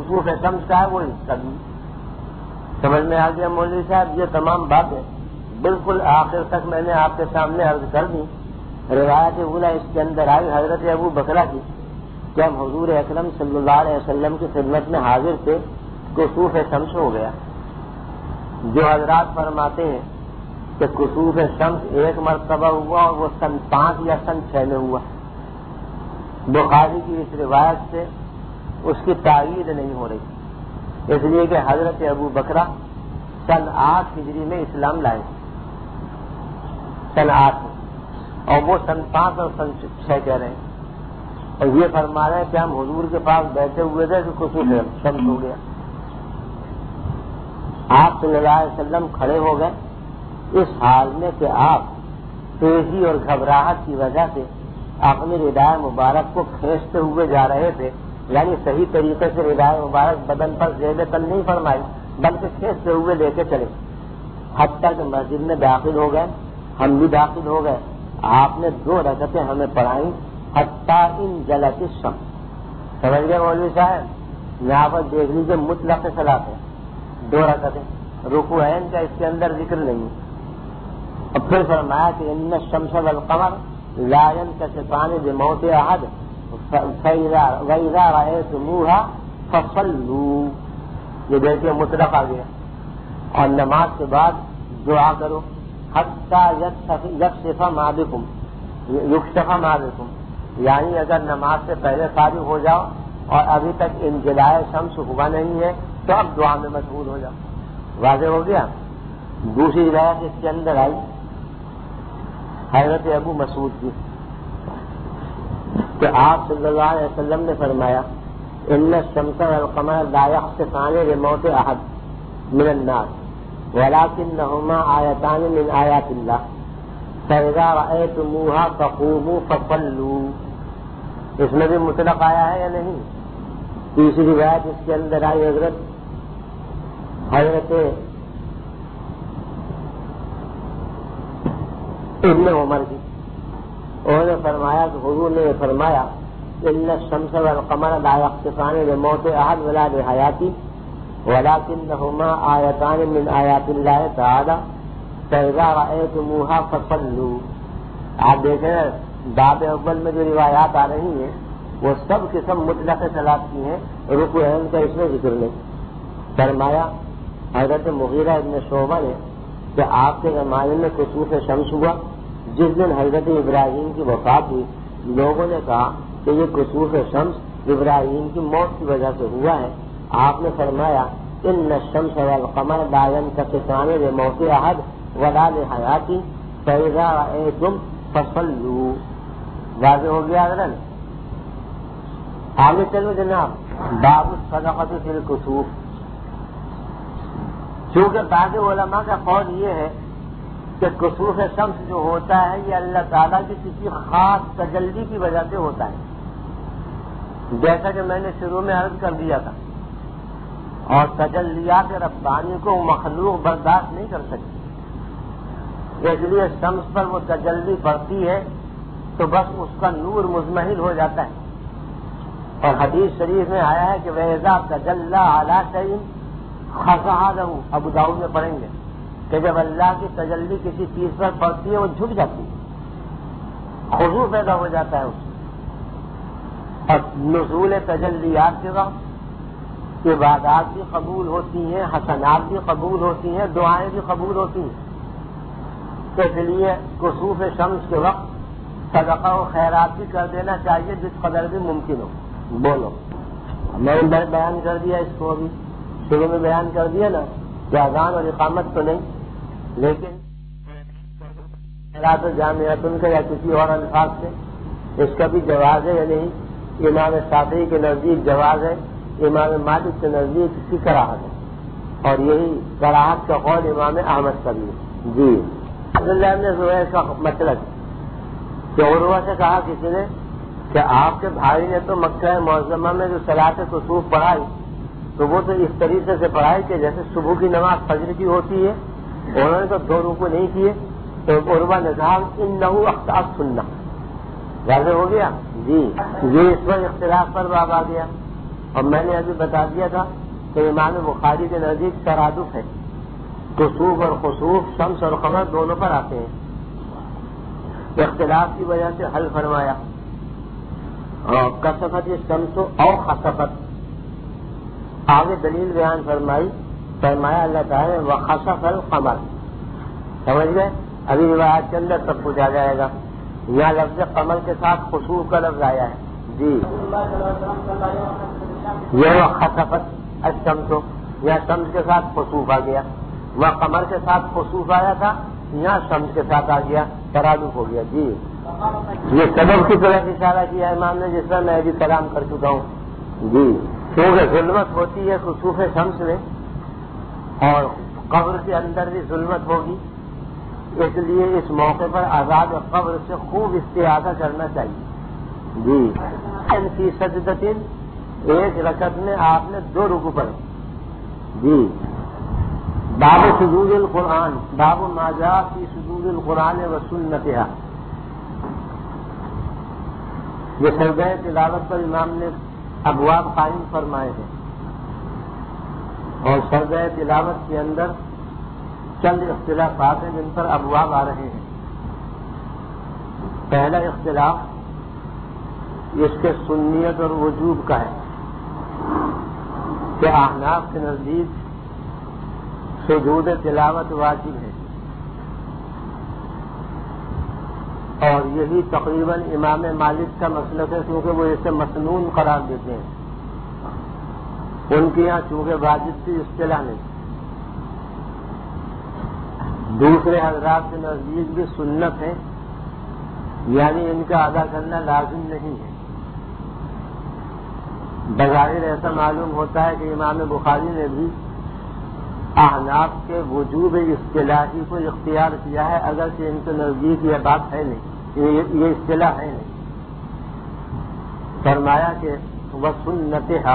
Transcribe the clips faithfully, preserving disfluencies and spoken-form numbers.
خصوص شمس کا ہے وہ حصہ بھی سمجھ میں آ گیا مولوی صاحب. یہ تمام باتیں بالکل آخر تک میں نے آپ کے سامنے عرض کر دی. روایت اولا اس کے اندر آئی حضرت ابو بکرہ کی کہ ہم حضور اکرم صلی اللہ علیہ وسلم کی خدمت میں حاضر تھے, کسوف شمس ہو گیا. جو حضرات فرماتے ہیں کہ کسوف شمس ایک مرتبہ ہوا اور وہ سن پانچ یا سن چھ میں ہوا, بخاری کی اس روایت سے اس کی تائید نہیں ہو رہی, اس لیے کہ حضرت ابو بکرہ سن آٹھ ہجری میں اسلام لائے, سن آٹھ میں, اور وہ سن پانچ اور سن چھ کہہ رہے ہیں. اور یہ فرما رہے ہیں کہ ہم حضور کے پاس بیٹھے ہوئے تھے کہ کسوف شمس ہو گیا. آپ صلی اللہ علیہ وسلم کھڑے ہو گئے اس حال میں کہ آپ تیزی اور گھبراہٹ کی وجہ سے اپنی ردائے مبارک کو کھینچتے ہوئے جا رہے تھے, یعنی صحیح طریقے سے ردائے مبارک بدن پر زیب تن نہیں فرمائی بلکہ کھینچتے ہوئے لے کے چلے, حتیٰ کہ مسجد میں داخل ہو گئے, ہم بھی داخل ہو گئے. آپ نے دو رکعتیں ہمیں پڑھائیں حتیٰ ان جلت الشمس. سمجھ گئے مولوی صاحب؟ یہاں پر دیکھ لیجیے مطلق صلاۃ ہے, دو رکعتیں, رکوع عین کا اس کے اندر ذکر نہیں. اور پھر فرمایا کہ ان الشمس والقمر لا ينكسفان بموت احد واذا رأيتموها فصلوا. یہ دیکھیے مطلق آ گیا. اور نماز کے بعد دعا کرو حتیٰ یکشف ما بکم, یکشف ما بکم, یعنی اگر نماز سے پہلے فارغ ہو جاؤ اور ابھی تک انجلائے شمس ہوا نہیں ہے تو اب دعا میں مشغول ہو جاؤ. واضح ہو گیا. دوسری روایت اس کے اندر آئی حضرت ابو مسعود کی کہ آپ صلی اللہ علیہ وسلم نے فرمایا ان الشمس والقمر لا يخسفان لموت احد من الناس ولكنهما آیتان من آیات اللہ فاذا رأيتموها فقوموا فصلوا. اس میں بھی مطلق آیا ہے یا نہیں؟ تیسری روایت اس کے اندر آئی حضرت حضرت ابن عمر کی, انہوں نے فرمایا کہ حضور نے فرمایا ان الشمس والقمر لا يخسفان لموت احد ولا لحیاتی ولكنهما آیتان من آیات اللہ تعالی فاذا رأيتموها فصلوا. آپ دیکھیں باب اول میں جو روایات آ رہی ہیں وہ سب کے سب مطلق صلاۃ کی ہیں, رکوع عین کا اس میں ذکر نہیں. فرمایا حضرت مغیرہ ابن شعبہ نے کہ آپ کے زمانے میں کسوف شمس ہوا, جس دن حضرت ابراہیم کی وفات ہوئی لوگوں نے کہا کہ یہ کسوف شمس ابراہیم کی موت کی وجہ سے ہوا ہے. آپ نے فرمایا ان الشمس والقمر لا ينكسفان لموت احد ولا لحیاتی فاذا رأيتم فصلوا. واضح ہو گیا حضرت؟ آگے چلو جناب. باب الصدقۃ فی الکسوف. چونکہ بعض علماء کا قول یہ ہے کہ کسوف شمس جو ہوتا ہے یہ اللہ تعالیٰ کی کسی خاص تجلی کی وجہ سے ہوتا ہے, جیسا کہ میں نے شروع میں عرض کر دیا تھا. اور تجلیات ربانی کو مخلوق برداشت نہیں کر سکتی, اس لیے شمس پر وہ تجلی پڑتی ہے تو بس اس کا نور مزمحل ہو جاتا ہے. اور حدیث شریف میں آیا ہے کہ وَإِذَا تَجَلَّى عَلَىٰ شَيْءٍ خَضَعَ لَهُ. ابو داؤد میں پڑھیں گے کہ جب اللہ کی تجلی کسی چیز پر پڑتی ہے وہ جھک جاتی ہے, خضوع پیدا ہو جاتا ہے اس میں. اور نزول تجلیات کے وقت عبادات بھی قبول ہوتی ہیں, حسنات بھی قبول ہوتی ہیں, دعائیں بھی قبول ہوتی ہیں. تو اس لیے کسوف شمس کے وقت صدقہ و خیرات بھی کر دینا چاہیے جس قدر بھی ممکن ہو. بولو, میں نے بیان کر دیا اس کو, ابھی شروع میں بیان کر دیا نا کہ اذان اور اقامت تو نہیں, لیکن خیرات جامعۃ کا یا کسی اور الفاظ سے اس کا بھی جواز ہے یا نہیں. امام شافعی کے نزدیک جواز ہے, امام مالک کے نزدیک اس کی کراہت ہے, اور یہی کراہت کا قول امام احمد کا بھی ہے. جی عبداللہ نے زہیر کا مطلب کہ عروہ سے کہا کسی نے کہ آپ کے بھائی نے تو مکہ معظمہ میں جو صلاۃ کسوف پڑھائی تو وہ تو اس طریقے سے پڑھائی کہ جیسے صبح کی نماز فجر کی ہوتی ہے, انہوں نے تو دو رکوع نہیں کیے. تو عروہ نے کہا انہ اخطأ السنہ. واضح ہو گیا؟ جی یہ اس پر اختلاف پر باب آ گیا اور میں نے ابھی بتا دیا تھا کہ امام بخاری کے نزدیک ترادف ہے، کسوف اور خسوف شمس اور قمر دونوں پر آتے ہیں، اختلاف کی وجہ سے حل فرمایا. اور کسفت شمس اور خسفت آگے دلیل بیان فرمائی، فرمایا اللہ تعالیٰ نے وخسف القمر. سمجھ گئے؟ ابھی روایات کے اندر سب کچھ آ جائے گا. یہاں لفظ قمر کے ساتھ خسوف کا لفظ آیا ہے. جی یہ خسفت الشمس، یہاں شمس کے ساتھ خسوف آ گیا. وہاں قمر کے ساتھ خسوف آیا تھا، یہاں شمس کے ساتھ آ گیا، ترادف ہو گیا. جی یہ سبب کی طرف اشارہ کیا امام نے، جس طرح میں ابھی کلام کر چکا ہوں. جی کیونکہ ظلمت ہوتی ہے خسوف شمس میں، اور قبر کے اندر بھی ظلمت ہوگی، اس لیے اس موقع پر عذاب قبر سے خوب استعاذہ کرنا چاہیے. جی ان کی سجدت، ایک رکعت میں آپ نے دو رکوع پڑھے. جی باب سجود القرآن، باب ما جاء فی سجود القرآن و سنتها. یہ سجدہ تلاوت پر امام نے ابواب قائم فرمائے ہیں، اور سجدہ تلاوت کے اندر چند اختلافات ہیں جن پر ابواب آ رہے ہیں. پہلا اختلاف اس کے سنیت اور وجوب کا ہے کہ احناف کے نزدیک سجود تلاوت واجب ہے، اور یہی تقریباً امام مالک کا مسلک ہے، کیونکہ وہ اسے مسنون قرار دیتے ہیں. ان کے یہاں چونکہ واجب کی اصطلاح نہیں. دوسرے حضرات کے نزدیک بھی سنت ہے، یعنی ان کا ادا کرنا لازم نہیں ہے. بظاہر ایسا معلوم ہوتا ہے کہ امام بخاری نے بھی احناف کے وجوب اصطلاحی کو اختیار کیا ہے، اگرچہ ان کے نزدیک یہ بات ہے نہیں، یہ اصطلاح ہے نہیں. فرمایا کہ وسنتھا،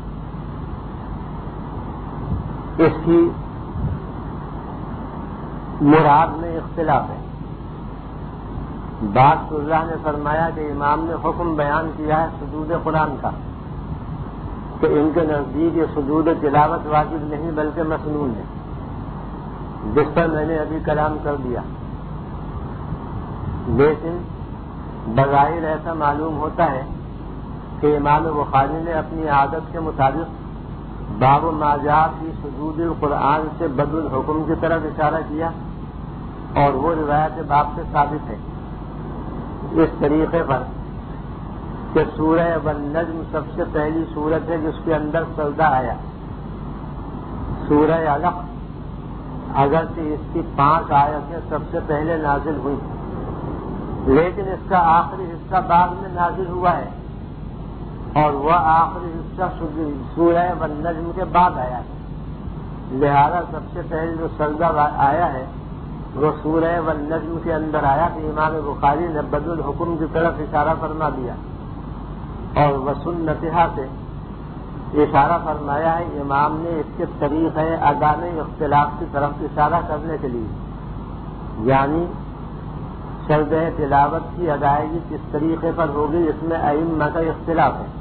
اس کی مراد میں اختلاف ہے. بعض اللہ نے فرمایا کہ امام نے حکم بیان کیا ہے سجود قرآن کا، کہ ان کے نزدیک یہ سجود تلاوت واجب نہیں بلکہ مسنون ہے، جس پر میں نے ابھی کلام کر دیا. لیکن بظاہر ایسا معلوم ہوتا ہے کہ امام بخاری نے اپنی عادت کے مطابق باب ما جاء فی سجود القرآن سے بدل حکم کی طرف اشارہ کیا، اور وہ روایت باب سے ثابت ہے اس طریقے پر کہ سورہ والنجم سب سے پہلی سورت ہے جس کے اندر سجدہ آیا. سورہ علق اگرچہ اس کی پانچ آیتیں سب سے پہلے نازل ہوئی، لیکن اس کا آخری حصہ بعد میں نازل ہوا ہے، اور وہ آخری حصہ سورہ والنجم کے بعد آیا ہے. لہذا سب سے پہلے جو سجدہ آیا ہے وہ سورہ والنجم کے اندر آیا، کہ امام بخاری نے بدل حکم کی طرف اشارہ فرما دیا، اور وسنتھا سے اشارہ فرمایا ہے. امام نے اس کے طریقہ ادا میں اختلاف کی طرف اشارہ کرنے کے لیے، یعنی سجدہ تلاوت کی ادائیگی کس طریقے پر ہوگی اس میں ائمہ کا اختلاف ہے.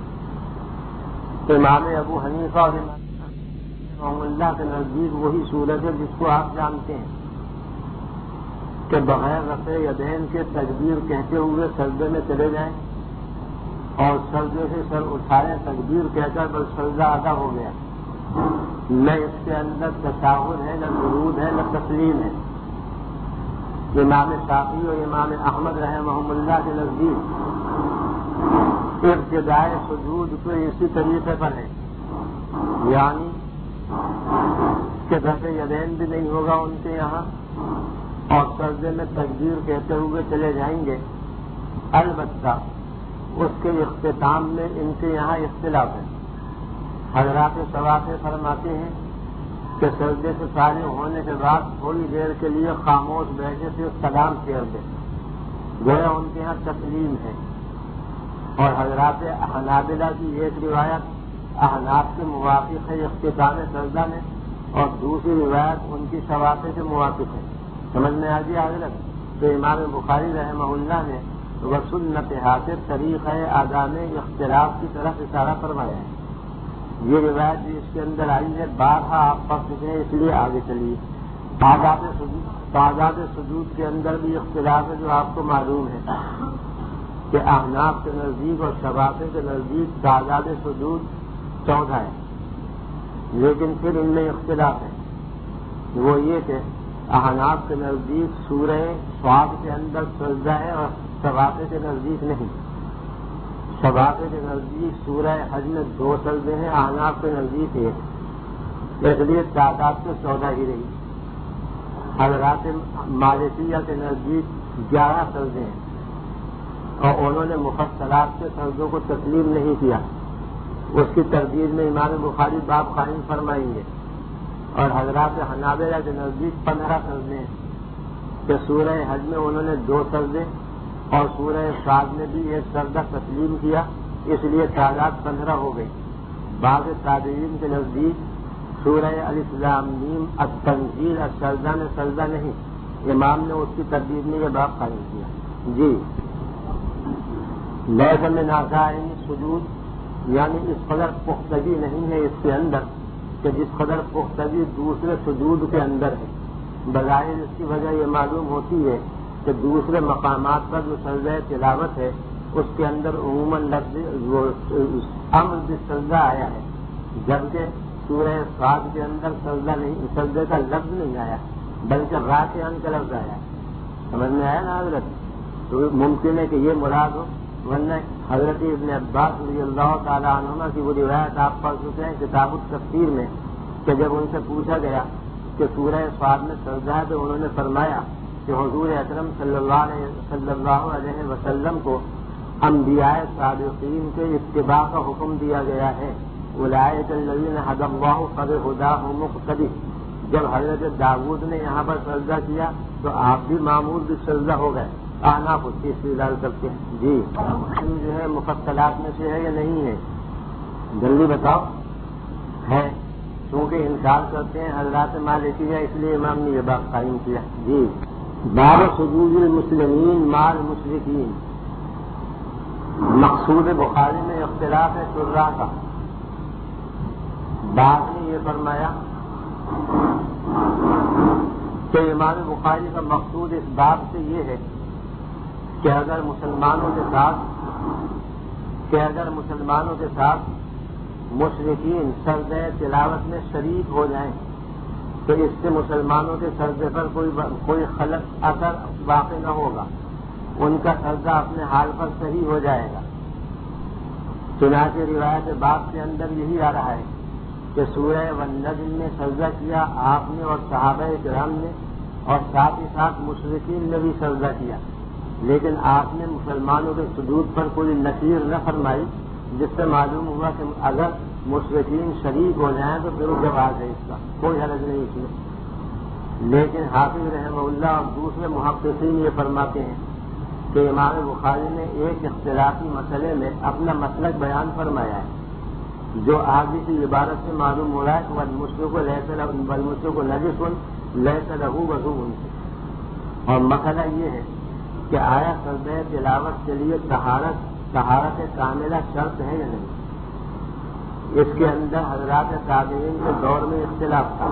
امام ابو حنیفہ اور امام اللہ کے نزدیک وہی صورت ہے جس کو آپ جانتے ہیں کہ بغیر رفع یدین کے تکبیر کہتے ہوئے سجدے میں چلے جائیں، اور سجدے سے سر اٹھائے تکبیر کہہ کر بس سجدہ ادا ہو گیا، نہ اس کے اندر تشہد ہے، نہ درود ہے، نہ تسلیم ہے. امام شافعی اور امام احمد رحمہم اللہ کے نزدیک ابتدائے سجود کو اسی طریقے پر ہے، یعنی کہ رفع یدین بھی نہیں ہوگا ان کے یہاں، اور سجدے میں تکبیر کہتے ہوئے چلے جائیں گے. البتہ اس کے اختتام میں ان کے یہاں اختلاف ہے. حضرات ثواب فرماتے ہیں کہ سجدے سے فارغ ہونے کے بعد تھوڑی دیر کے لیے خاموش بیٹھے سے سلام پھیر دے، گویا ان کے یہاں تسلیم ہے. اور حضرات حنابلہ کی ایک روایت احناف کے موافق ہے اختتام سجدہ میں، اور دوسری روایت ان کی شواطے کے موافق ہے. سمجھ میں آ گئی حضرت؟ تو امام بخاری رحمہ اللہ نے وسنتھا سے طریقہ ادا میں اختلاف کی طرف اشارہ فرمایا ہے. یہ روایت بھی اس کے اندر آئی ہے، بارہا آپ پڑھ چکے ہیں، اس لیے آگے چلیے۔ تعداد سجود تعداد سجود کے اندر بھی اختلاف ہے، جو آپ کو معلوم ہے کہ احناف کے نزدیک اور شافعی کے نزدیک تعداد سجود چودہ ہے، لیکن پھر ان میں اختلاف ہے۔ وہ یہ کہ احناف کے نزدیک سورہ صاد کے اندر سجدہ ہے اور شافعی کے نزدیک نہیں۔ شافعی کے نزدیک سورہ حج میں دو سجدے ہیں، احناف کے نزدیک ایک، اس لیے تعداد تو چودہ ہی رہی۔ حضرات مالکیہ کے نزدیک گیارہ سجدے ہیں اور انہوں نے مفصلات کے سجدوں کو تسلیم نہیں کیا، اس کی تردید میں امام بخاری باب قائم فرمائیں گے۔ اور حضرات حنابلہ کے نزدیک پندرہ سجدے ہیں کہ سورہ حج میں انہوں نے دو سجدے اور سورہ صاد میں بھی ایک سجدہ تسلیم کیا، اس لیے تعداد پندرہ ہو گئی۔ بعض تابعین کے نزدیک سورہ الف لام میم التنزیل السجدہ میں سجدہ نہیں، امام نے اس کی تردید میں یہ باب قائم کیا۔ جی لیس من عزائم سجود، یعنی اس قدر پختگی نہیں ہے اس کے اندر کہ جس قدر پختگی دوسرے سجود کے اندر ہے۔ بظاہر اس کی وجہ یہ معلوم ہوتی ہے کہ دوسرے مقامات پر جو سجدہ تلاوت ہے اس کے اندر عموماً لفظ امر بالسجدہ آیا ہے، جبکہ سورہ صاد کے اندر سجدہ نہیں، سجدے کا لفظ نہیں آیا بلکہ راکعن کا لفظ آیا ہے۔ سمجھ میں آیا نا حضرت؟ تو ممکن ہے کہ یہ مراد ہو، ورنہ حضرت ابن عباس رضی اللہ تعالیٰ عنہما کی وہ روایت آپ پڑھ چکے ہیں کتاب التفسیر میں کہ جب ان سے پوچھا گیا کہ سورہ صاد میں سجدہ ہے تو انہوں نے فرمایا کہ حضور اکرم صلی اللہ علیہ صلی اللہ علیہ وسلم کو انبیاء صادقین کے اتباع کا حکم دیا گیا ہے، اولئک الذین ھدی اللہ فبہداہ مقتدی۔ جب حضرت داؤد نے یہاں پر سجدہ کیا تو آپ بھی معمول بھی سجدہ ہو گئے، احناف اس کی استدلال کرتے ہیں۔ جی جو ہے مفصلات میں سے ہے یا نہیں ہے؟ جلدی بتاؤ۔ ہے، چونکہ انکار کرتے ہیں حضرات مالکیہ، اس لیے امام نے یہ بات قائم کیا۔ جی باب سجود المسلمین مع المشرکین، مقصود بخاری میں اختلاف ہے شراح کا۔ بعض نے یہ فرمایا کہ امام بخاری کا مقصود اس باب سے یہ ہے کہ اگر مسلمانوں کے ساتھ کہ اگر مسلمانوں کے ساتھ مشرکین سجدہ تلاوت میں شریک ہو جائیں تو اس سے مسلمانوں کے سجدے پر کوئی کوئی خلق اثر واقع نہ ہوگا، ان کا سجدہ اپنے حال پر صحیح ہو جائے گا۔ چنانچہ روایت باب کے اندر یہی آ رہا ہے کہ سورہ والنجم میں سجدہ کیا آپ نے اور صحابہ کرام نے، اور ساتھ ہی ساتھ مشرکین نے بھی سجدہ کیا، لیکن آپ نے مسلمانوں کے سجود پر کوئی نکیر نہ فرمائی، جس سے معلوم ہوا کہ اگر مشرکین شریک ہو جائیں تو پھر جواز ہے، اس کا کوئی حرج نہیں اس میں۔ لیکن حافظ رحمہ اللہ اور دوسرے محققین یہ فرماتے ہیں کہ امام بخاری نے ایک اختلافی مسئلے میں اپنا مسلک بیان فرمایا ہے، جو آگے کی عبارت سے معلوم ہو رہا ہے کہ والمشرک نجس لیس لہ وضوء، اور مسئلہ یہ ہے کہ آیا سجدہ تلاوت کے لیے طہارت طہارت کاملہ شرط ہے یا نہیں؟ اس کے اندر حضرات تابعین کے دور میں اختلاف تھا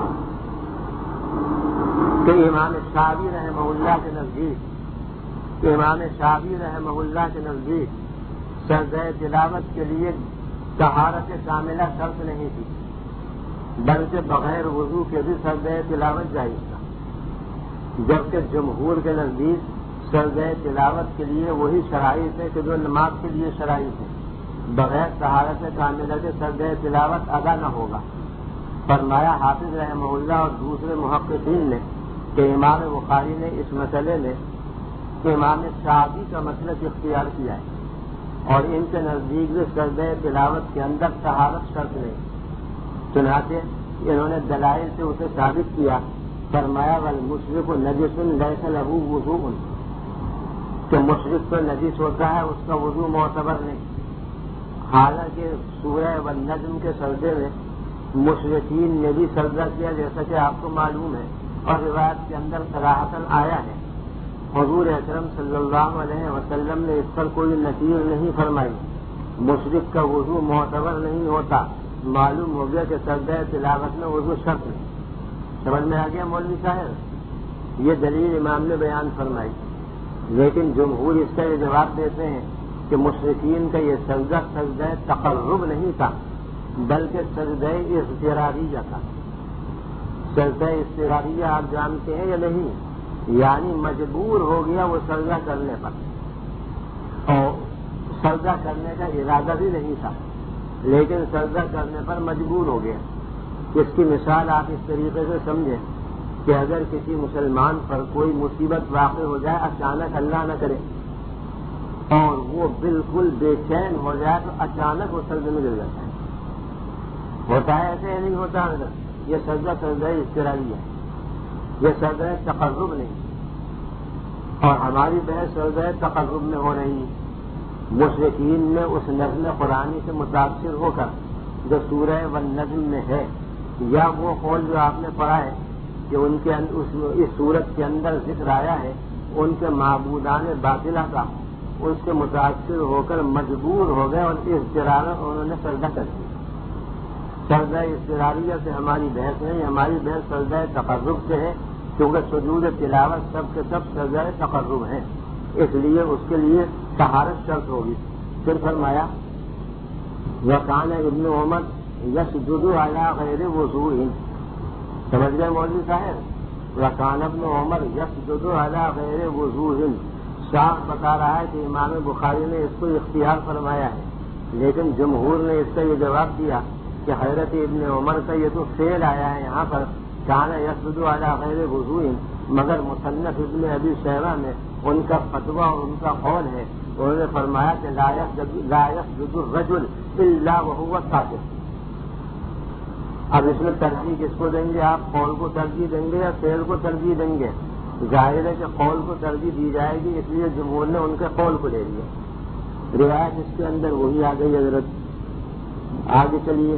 کہ امام شافعی رحمہ اللہ کے نزدیک امام شافعی رحمہ اللہ کے نزدیک سجدہ تلاوت کے لیے طہارت کاملہ شرط نہیں تھی، بلکہ بغیر وضو کے بھی سجدہ تلاوت جائز تھا، جبکہ جمہور کے نزدیک سجدہ تلاوت کے لیے وہی شرائط ہے کہ جو نماز کے لیے شرائط ہے، بغیر طہارت کاملہ کے سجدہ تلاوت ادا نہ ہوگا۔ فرمایا حافظ رحمہ اللہ اور دوسرے محققین نے کہ امام بخاری نے اس مسئلے میں امام شافعی کا مسلک اختیار کیا ہے، اور ان کے نزدیک بھی سجدہ تلاوت کے اندر طہارت شرط نہیں، چنانچہ انہوں نے دلائل سے اسے ثابت کیا۔ فرمایا والمشرک نجس لیس لہ وضوء، کہ مشرک تو نجس ہوتا ہے، اس کا وضو معتبر نہیں۔ حالانکہ سورہ والنجم کے سجدے میں مشرکین نے بھی سجدہ کیا، جیسا کہ آپ کو معلوم ہے، اور روایت کے اندر صراحتاً آیا ہے۔ حضور اکرم صلی اللہ علیہ وسلم نے اس پر کوئی نکیر نہیں فرمائی۔ مشرک کا وضو معتبر نہیں ہوتا، معلوم ہو گیا کہ سجدہ تلاوت میں وضو شرط نہیں. سمجھ میں آ گیا مولوی صاحب؟ یہ دلیل امام نے بیان فرمائی. لیکن جمہور اس کا یہ جواب دیتے ہیں کہ مشرکین کا یہ سجدہ سجدہ تقرب نہیں تھا بلکہ سجدہ اضطراریہ تھا. سجدہ اضطراریہ آپ جانتے ہیں یا نہیں؟ یعنی مجبور ہو گیا وہ سجدہ کرنے پر، اور سجدہ کرنے کا ارادہ بھی نہیں تھا لیکن سجدہ کرنے پر مجبور ہو گیا. اس کی مثال آپ اس طریقے سے سمجھیں کہ اگر کسی مسلمان پر کوئی مصیبت واقع ہو جائے اچانک، اللہ نہ کرے، اور وہ بالکل بے چین ہو جائے تو اچانک وہ سجدے میں گر جاتا ہے. ہوتا ہے ایسے یا نہیں ہوتا؟ یہ سجدہ سجدہ اضطراری ہے، یہ سجدہ تقرب نہیں. اور ہماری بحث سجدہ تقرب میں ہو رہی ہے. مشرکین نے اس نظم قرآنی سے متاثر ہو کر جو سورہ والنجم میں ہے، یا وہ قول جو آپ نے پڑھا ہے کہ ان کے اس سورت کے اندر ذکر آیا ہے ان کے معبودان باطلہ کا، اس سے متاثر ہو کر مجبور ہو گئے اور اضطرار انہوں نے سجدہ کر دیا. سجدہ اضطراریہ سے ہماری بحث نہیں، ہماری بحث سجدہ تقرب سے ہے، کیونکہ سجود تلاوت سب کے سب سجدہ تقرب ہیں، اس لیے اس کے لیے طہارت شرط ہوگی. پھر فرمایا وکان ابن عمر یسجد علی غیر وضوء. سمجھ گئے مولوی صاحب؟ وکان ابن عمر یسجد علی غیر وضوء. صاحب بتا رہا ہے کہ امام بخاری نے اس کو اختیار فرمایا ہے، لیکن جمہور نے اس کا یہ جواب دیا کہ حضرت ابن عمر کا یہ تو فعل آیا ہے یہاں پر کان یسجد علی غیر وضوء، مگر مصنف ابن ابی شیبہ میں ان کا فتویٰ اور ان کا قول ہے، انہوں نے فرمایا کہ لا یسجد الرجل الا وهو ساجد. اب اس میں ترجیح کس کو دیں گے آپ؟ قول کو ترجیح دیں گے یا فعل کو ترجیح دیں گے؟ ظاہر ہے کہ قول کو ترجیح دی جائے گی، اس لیے جمہور نے ان کے قول کو لے لیا. روایت اس کے اندر وہی آ گئی حضرت. آگے چلیے.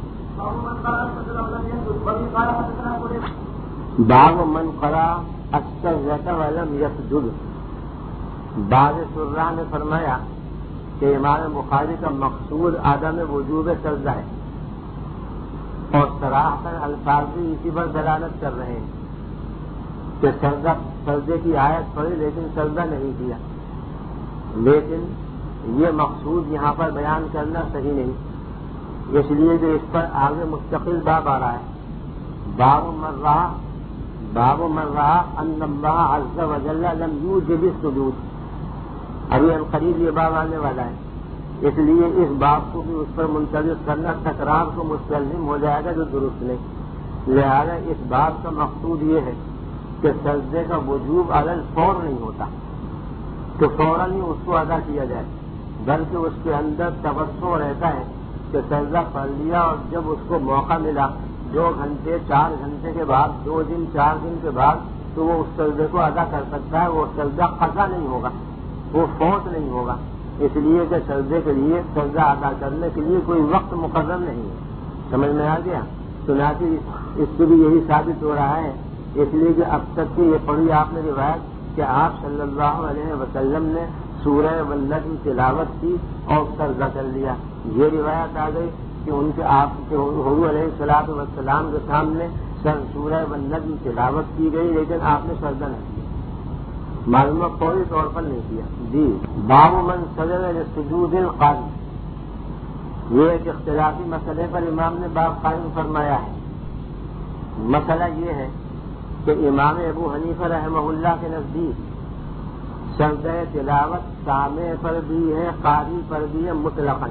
باب من قرأ السجدة ولم يسجد. بعض شراح نے فرمایا کہ امام بخاری کا مقصود عدم وجوب سجدہ ہے، اور صراحتاً الفاظ بھی اسی پر دلالت کر رہے ہیں کہ سجدہ سجدے کی آیت پڑھی لیکن سجدہ نہیں کیا. لیکن یہ مقصود یہاں پر بیان کرنا صحیح نہیں، اس لیے کہ اس پر آگے مستقل باب آ رہا ہے. باب من رأى باب من رأى ان اللہ عز وجل لم یوجب السجود. ابھی القریب یہ باب آنے والا ہے، اس لیے اس باب کو بھی اس پر منطبق کرنا تکرار کو مستلزم ہو جائے گا جو درست نہیں. لہذا اس باب کا مقصود یہ ہے کہ سجدے کا وجوب علی الفور نہیں ہوتا کہ فوراً ہی اس کو ادا کیا جائے، بلکہ اس کے اندر توسع رہتا ہے کہ سجدہ پڑھ لیا اور جب اس کو موقع ملا دو گھنٹے چار گھنٹے کے بعد، دو دن چار دن کے بعد، تو وہ اس سجدے کو ادا کر سکتا ہے. وہ سجدہ قضا نہیں ہوگا، وہ فوت نہیں ہوگا، اس لیے کہ سجدے کے لیے سجدہ ادا کرنے کے لیے کوئی وقت مقرر نہیں ہے. سمجھ میں آ گیا؟ چنانچہ اس سے بھی یہی ثابت ہو رہا ہے، اس لیے کہ اب تک کی یہ پڑھی آپ نے روایت کہ آپ صلی اللہ علیہ وسلم نے سورہ والنجم تلاوت کی اور سجدہ کر لیا. یہ روایت آ گئی کہ ان کے آپ کے حضور علیہ الصلوۃ والسلام کے سامنے سورہ والنجم تلاوت کی گئی لیکن آپ نے سجدہ نہیں کیا. معلومہ فوری طور پر نہیں کیا. جی. باب من سجد لسجود القائم. یہ ایک اختلافی مسئلے پر امام نے باب قائم فرمایا ہے. مسئلہ یہ ہے کہ امام ابو حنیفہ رحمہ اللہ کے نزدیک سجدہ تلاوت سامع پر بھی ہے، قاری پر بھی ہے مطلقاً.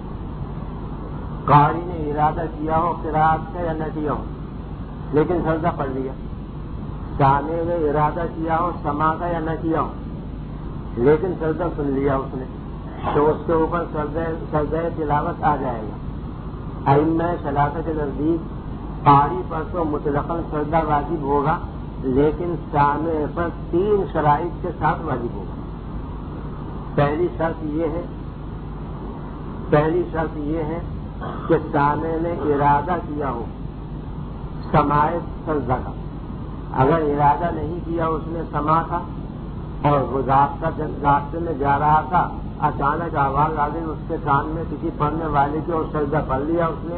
قاری نے ارادہ کیا ہو قرات کا یا نہ کیا ہو لیکن سجدہ پڑھ لیا. سامع نے ارادہ کیا ہو سماع کا یا نہ کیا ہو لیکن سجدہ سن لیا اس نے، تو اس کے اوپر سجدہ تلاوت آ جائے گا. ائمہ ثلاثہ کے نزدیک قاری پر تو مطلقاً سجدہ واجب ہوگا لیکن سامع پر تین شرائط کے ساتھ واجب ہوگا. پہلی شرط یہ ہے پہلی شرط یہ ہے کہ سامع نے ارادہ کیا ہو سماع سجدہ کا. اگر ارادہ نہیں کیا اس نے سماع کا اور وہ راستے میں جا رہا تھا، اچانک آواز آ گئی اس کے کان میں کسی پڑھنے والے کی اور سجدہ پڑھ لیا اس نے،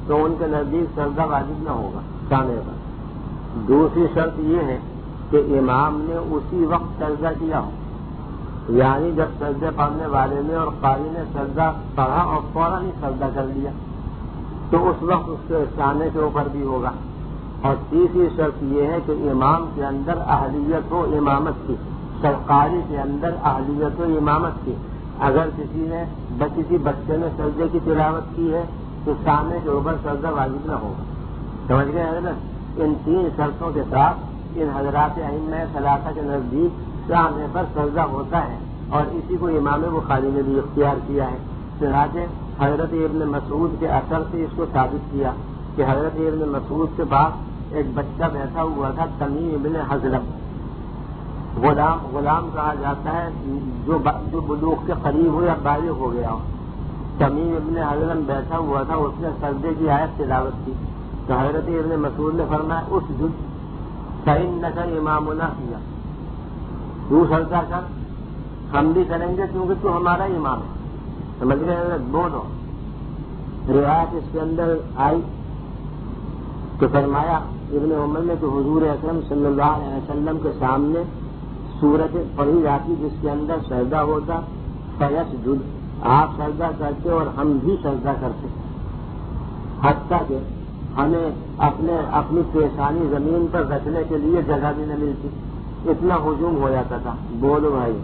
تو ان کے نزدیک سجدہ واجب نہ ہوگا سامنے پر۔ دوسری شرط یہ ہے کہ امام نے اسی وقت سجدہ کیا ہو، یعنی جب سجدے پڑھنے والے نے اور قاری نے سجدہ پڑھا اور فوراً ہی سجدہ کر لیا تو اس وقت اس کے سامنے کے اوپر بھی ہوگا۔ اور تیسری شرط یہ ہے کہ امام کے اندر اہلیت ہو امامت کی، قاری کے اندر اہلیت ہو امامت کی۔ اگر کسی نے کسی بچے نے سجدے کی تلاوت کی ہے تو سامنے کے اوپر سجدہ واجب نہ ہوگا۔ سمجھ گئے حضرت؟ ان تین شرطوں کے ساتھ ان حضرات ائمہ ثلاثہ کے نزدیک سامنے پر سجدہ ہوتا ہے، اور اسی کو امام بخاری نے بھی اختیار کیا ہے۔ چنانچہ حضرت ابن مسعود کے اثر سے اس کو ثابت کیا کہ حضرت ابن مسعود کے پاس ایک بچہ بیٹھا ہوا تھا، تمیم ابن حضرم، غلام غلام کہا جاتا ہے جو جو بلوغ کے قریب ہو یا بالغ ہو گیا ہو۔ تمیم ابن حضرم بیٹھا ہوا تھا، اس نے سجدے کی آیت تلاوت کی تو حضرت ابن مسعود نے فرمایا اس جد فإنک امامنا کیا، تو سجدہ کر، ہم بھی کریں گے کیونکہ تو ہمارا امام ہے۔ سمجھ گئے حضرت؟ دونوں روایت اس کے اندر آئی تو فرمایا ابن عمر نے تو حضور اکرم صلی اللہ علیہ وسلم کے سامنے سورت پڑھی جاتی جس کے اندر سجدہ ہوتا، فیسجد، آپ سجدہ کرتے اور ہم بھی سجدہ کرتے، حتیٰ کہ ہمیں اپنے اپنی پیشانی زمین پر رکھنے کے لیے جگہ بھی نہ ملتی، اتنا ہجوم ہو جاتا تھا۔ بولو بھائی،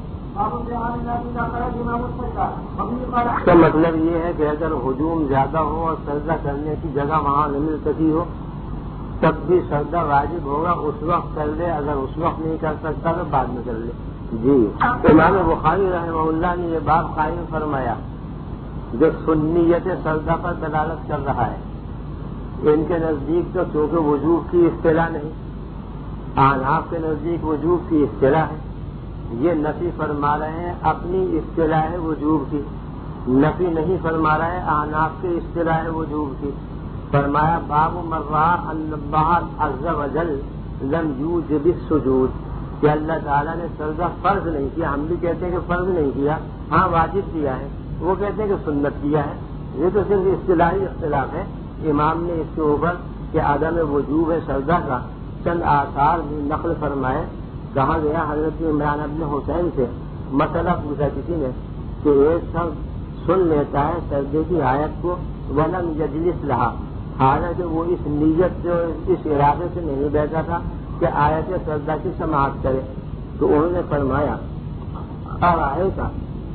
تو مطلب یہ ہے کہ اگر ہجوم زیادہ ہو اور سجدہ کرنے کی جگہ وہاں نہ مل سکی ہو تب بھی سجدہ واجب ہوگا، اس وقت کر لے، اگر اس وقت نہیں کر سکتا تو بعد میں کر لے۔ جی امام بخاری رحمہ اللہ نے یہ بات قائم فرمایا جو سنیت سجدہ پر دلالت کر رہا ہے۔ ان کے نزدیک تو چونکہ وجوب کی اصطلاح نہیں، احناف کے نزدیک وجوب کی اصطلاح ہے، یہ نفی فرما رہے ہیں اپنی اصطلاح وجوب کی، نفی نہیں فرما رہے ہیں احناف کے اصطلاح وجوب کی۔ فرمایا باب مرہ ان اللہ عز وجل لم یوجب السجود، کہ اللہ تعالیٰ نے سجدہ فرض نہیں کیا، ہم بھی کہتے ہیں کہ فرض نہیں کیا، ہاں واجب کیا ہے، وہ کہتے ہیں کہ سنت کیا ہے۔ یہ تو صرف اصطلاحی اختلاف ہے۔ امام نے اس کے اوپر کہ عدم وجوب ہے سجدہ کا چند آثار بھی نقل فرمائے۔ کہا گیا حضرت عمران بن حسین سے مسئلہ پوچھا کسی نے کہ ایک شخص سن لیتا ہے سجدے کی آیت کو ولم یجلس لہا، حالانکہ وہ اس نیت سے اس ارادے سے نہیں بیٹھا تھا کہ آیت سجدہ کی سماعت کرے، تو انہوں نے فرمایا ارائے کا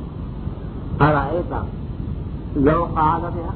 ارائے کا لو قعد بہا،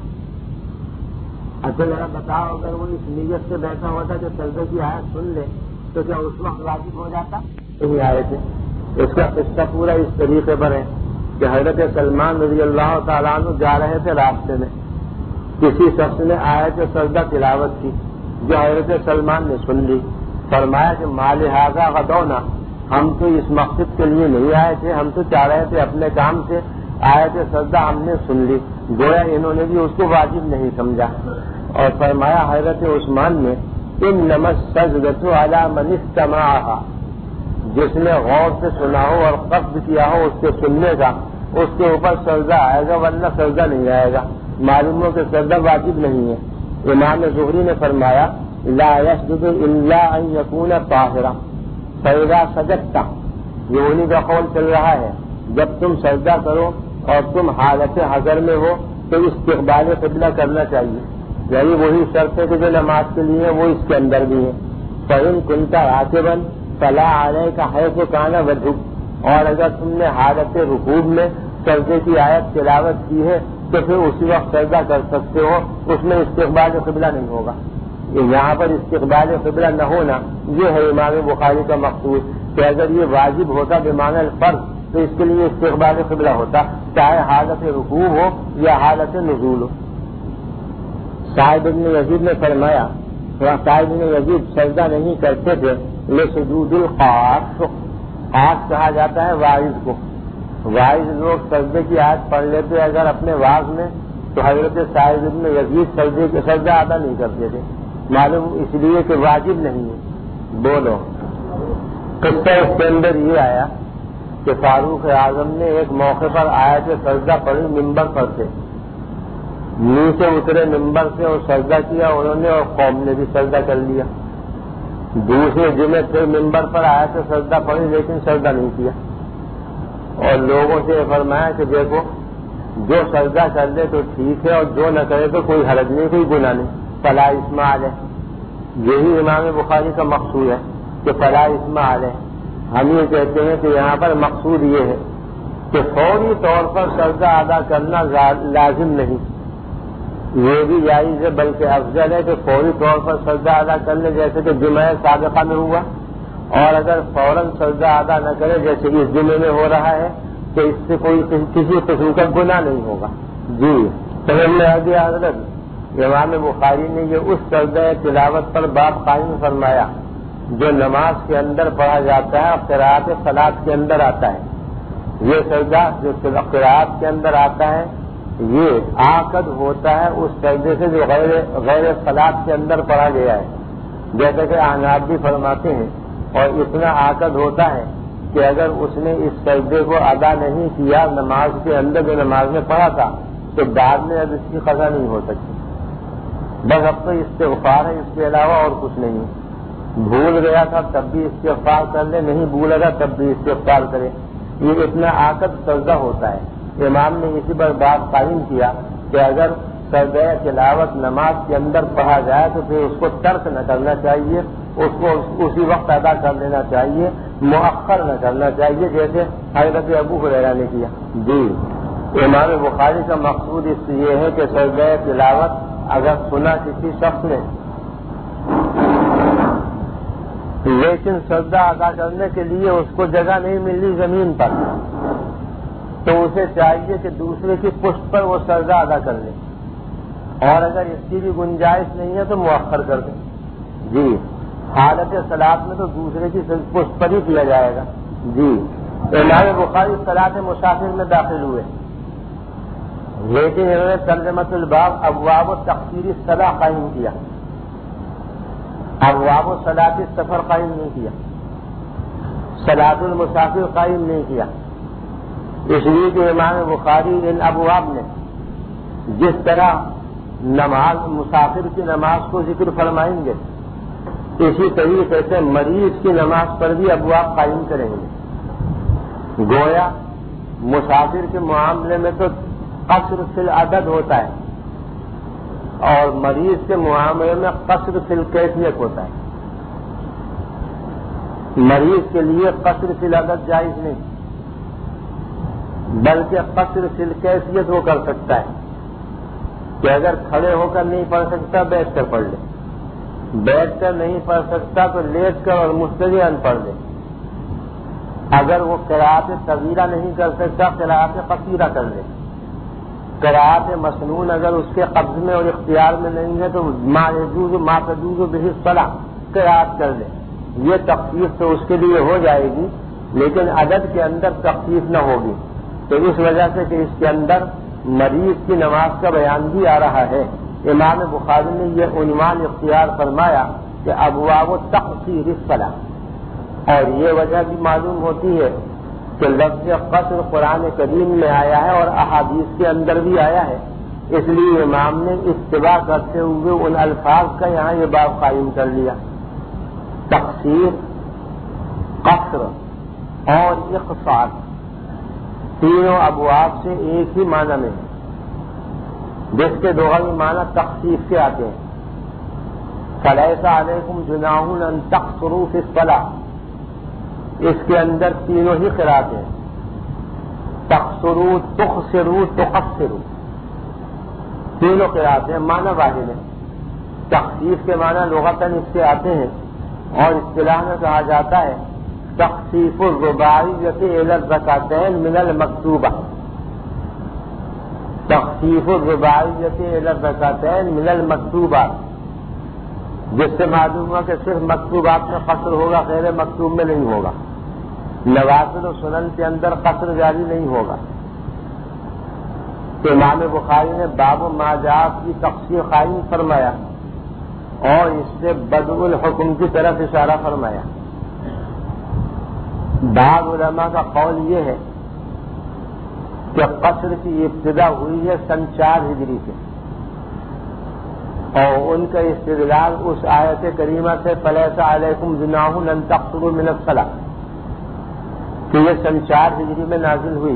اچھا ذرا بتاؤ اگر وہ اس نیت سے بیٹھا ہوتا کہ سجدے کی آیت سن لے تو کیا اس وقت واجب ہو جاتا؟ نہیں آئے تھے۔ اس کا قصہ پورا اس طریقے پر ہے کہ حضرت سلمان رضی اللہ تعالیٰ عنہ جا رہے تھے، راستے میں کسی شخص نے آیت سجدہ تلاوت کی جو حضرت سلمان نے سن لی۔ فرمایا کہ مال ھذا غدونا، ہم تو اس مقصد کے لیے نہیں آئے تھے، ہم تو چاہ رہے تھے اپنے کام سے، آیت سجدہ ہم نے سن لی، گویا انہوں نے بھی اس کو واجب نہیں سمجھا۔ اور فرمایا حضرت عثمان نے انما السجدۃ علی من استمعها، جس نے غور سے سنا ہو اور قصد کیا ہو اس کے سننے کا، اس کے اوپر سجدہ آئے گا، ورنہ سجدہ نہیں آئے گا۔ معلوم ہو کہ سجدہ واجب نہیں ہے۔ امام زہری نے فرمایا لا يسجد الا ان يكون طاهرا فاذا سجدت، یہ انہی کا قول چل رہا ہے جب تم سجدہ کرو اور تم حالت حضر میں ہو تو استقبال قبلہ کرنا چاہیے، یعنی وہی شرط ہے کہ جو نماز کے لیے وہ اس کے اندر بھی ہے۔ فإن كنت راكبا فلا عليك حيث كان وجهك، اور اگر تم نے حالت رکوع میں سجدے کی آیت تلاوت کی ہے تو پھر اسی وقت سجدہ کر سکتے ہو، اس میں استقبال قبلہ نہیں ہوگا۔ یہاں پر استقبال قبلہ نہ ہونا یہ ہے امام بخاری کا مقصود کہ اگر یہ واجب ہوتا بمعنی الفرض تو اس کے لیے استقبال قبلہ ہوتا، چاہے حالت رکوع ہو یا حالت نزول ہو۔ صاحب ابن یزید نے فرمایا صاحب ابن یزید سجدہ نہیں کرتے تھے لسجود الخاص، خاص کہا جاتا ہے واعظ کو، واعظ لوگ سجدے کی آیت پڑھ لیتے اگر اپنے واعظ میں تو حضرت صاحب ابن یزید سجدے کے سجدہ ادا نہیں کرتے تھے، معلوم اس لیے کہ واجب نہیں ہے۔ بولو قصہ اس کے اندر یہ آیا کہ فاروق اعظم نے ایک موقع پر آیت سجدہ پڑھی ممبر پر سے، نیچے اترے ممبر سے اور سجدہ کیا انہوں نے اور قوم نے بھی سجدہ کر لیا. دوسرے جمعے پھر ممبر پر آیا تو سجدہ پڑی لیکن سجدہ نہیں کیا اور لوگوں سے فرمایا کہ دیکھو جو سجدہ کر لے تو ٹھیک ہے اور جو نہ کرے تو کوئی حرج نہیں, کوئی گناہ نہیں, فلا اسم علیہ. یہی امام بخاری کا مقصود ہے کہ فلا اسم علیہ. ہم یہ کہتے ہیں کہ یہاں پر مقصود یہ ہے کہ فوری طور پر سجدہ ادا کرنا لازم نہیں, یہ بھی جائز ہے بلکہ افضل ہے کہ فوری طور پر سجدہ ادا کر لے جیسے کہ جمعہ سابقہ میں ہوا, اور اگر فوراً سجدہ ادا نہ کرے جیسے کہ اس جمعے میں ہو رہا ہے تو اس سے کوئی کسی قسم کا گناہ نہیں ہوگا. جی سمجھ میں آ گیا حضرت. امام بخاری نے یہ اس سجدہ تلاوت پر باب قائم فرمایا جو نماز کے اندر پڑھا جاتا ہے اور قرأت صلاۃ کے اندر آتا ہے. یہ سجدہ جو قرأت کے اندر آتا ہے یہ عقد ہوتا ہے اس سجدے سے جو غیر غیر صلاۃ کے اندر پڑھا گیا ہے, جیسا کہ احناف بھی فرماتے ہیں. اور اتنا عقد ہوتا ہے کہ اگر اس نے اس سجدے کو ادا نہیں کیا نماز کے اندر جو نماز میں پڑھا تھا تو بعد میں اب اس کی قضا نہیں ہو سکتی. بس اب تو استغفار ہے, اس کے علاوہ اور کچھ نہیں. بھول گیا تھا تب بھی استغفار کر لے, نہیں بھولا گا تب بھی استغفار کرے. یہ اتنا عقد سجدہ ہوتا ہے. امام نے اسی پر بات قائم کیا کہ اگر سجدہ تلاوت نماز کے اندر پڑھا جائے تو پھر اس کو ترک نہ کرنا چاہیے, اس کو اسی وقت ادا کر لینا چاہیے, مؤخر نہ کرنا چاہیے جیسے حضرت ابو ہریرہ نے کیا. جی امام بخاری کا مقصود اس سے یہ ہے کہ سجدہ تلاوت اگر سنا کسی شخص نے لیکن سجدہ ادا کرنے کے لیے اس کو جگہ نہیں ملی زمین پر تو اسے چاہیے کہ دوسرے کی پشت پر وہ سجدہ ادا کر لے, اور اگر اس کی بھی گنجائش نہیں ہے تو مؤخر کر دیں. جی حالت صلاۃ میں تو دوسرے کی پشت پر ہی کیا جائے گا. جی امام بخاری صلاۃ مسافر میں داخل ہوئے لیکن انہوں نے ترجمۃ الباب ابواب و تقصیر الصلاۃ قائم کیا, ابواب و صلاۃ السفر قائم نہیں کیا, صلاۃ المسافر قائم نہیں کیا. اس لیے کہ امام بخاری ان ابواب میں جس طرح نماز مسافر کی نماز کو ذکر فرمائیں گے اسی طریقے سے مریض کی نماز پر بھی ابواب قائم کریں گے. گویا مسافر کے معاملے میں تو قصر فی العدد ہوتا ہے اور مریض کے معاملے میں قصر فی الکیفیت ہوتا ہے. مریض کے لیے قصر فی العدد جائز نہیں بلکہ قصر فی الکیفیت وہ کر سکتا ہے کہ اگر کھڑے ہو کر نہیں پڑھ سکتا بیٹھ کر پڑھ لے, بیٹھ کر نہیں پڑھ سکتا تو لیٹ کر اور مستقبل پڑھ لے. اگر وہ قرأت طویلہ نہیں کر سکتا قرأت قصیرہ کر لے. قرأت مسنون اگر اس کے قبض میں اور اختیار میں نہیں ہے تو ما یجوز ما تجوز بہ الصلاۃ قرأت کر لے. یہ تخفیف تو اس کے لیے ہو جائے گی لیکن عدد کے اندر تخفیف نہ ہوگی. تو اس وجہ سے کہ اس کے اندر مریض کی نماز کا بیان بھی آ رہا ہے امام بخاری نے یہ عنوان اختیار فرمایا کہ ابواب و تقصیر الصلاۃ. اور یہ وجہ بھی معلوم ہوتی ہے کہ لفظ قصر قرآن کریم میں آیا ہے اور احادیث کے اندر بھی آیا ہے, اس لیے امام نے اتباع کرتے ہوئے ان الفاظ کا یہاں یہ باب قائم کر لیا. تقصیر, قصر اور اقصار تینوں ابواب سے ایک ہی معنی میں ہے, جس کے دوہری معنی تخفیف کے آتے ہیں. فلیس علیکم جناح ان تقصروا فی الصلاۃ, اس کے اندر تینوں ہی قرأت ہیں, تقصروا, تقصروا, تقصروا, تینوں قرأت ہیں, معنی واحد ہے. تخفیف کے معنی لغتاً اس سے آتے ہیں اور اصطلاح میں کہا جاتا ہے تخفیف الرباعیۃ الی الرکعتین من المکتوبہ, تخفیف الرباعیۃ الی الرکعتین من المکتوبہ, جس سے معلوم ہوا کہ صرف مکتوبات میں قصر ہوگا, غیر مکتوب میں نہیں ہوگا. نوافل و سنن کے اندر قصر جاری نہیں ہوگا. تو امام بخاری نے باب ما جاء کی تقسیم قائم فرمایا اور اس سے بدء الحکم کی طرف اشارہ فرمایا. بعض علماء کا قول یہ ہے کہ قصر کی ابتدا ہوئی ہے سن چار ہجری سے, اور ان کا استدلال اس آیت کریمہ سے فلیس علیکم جناح ان تقصروا من الصلاۃ کہ یہ سن چار ہجری میں نازل ہوئی،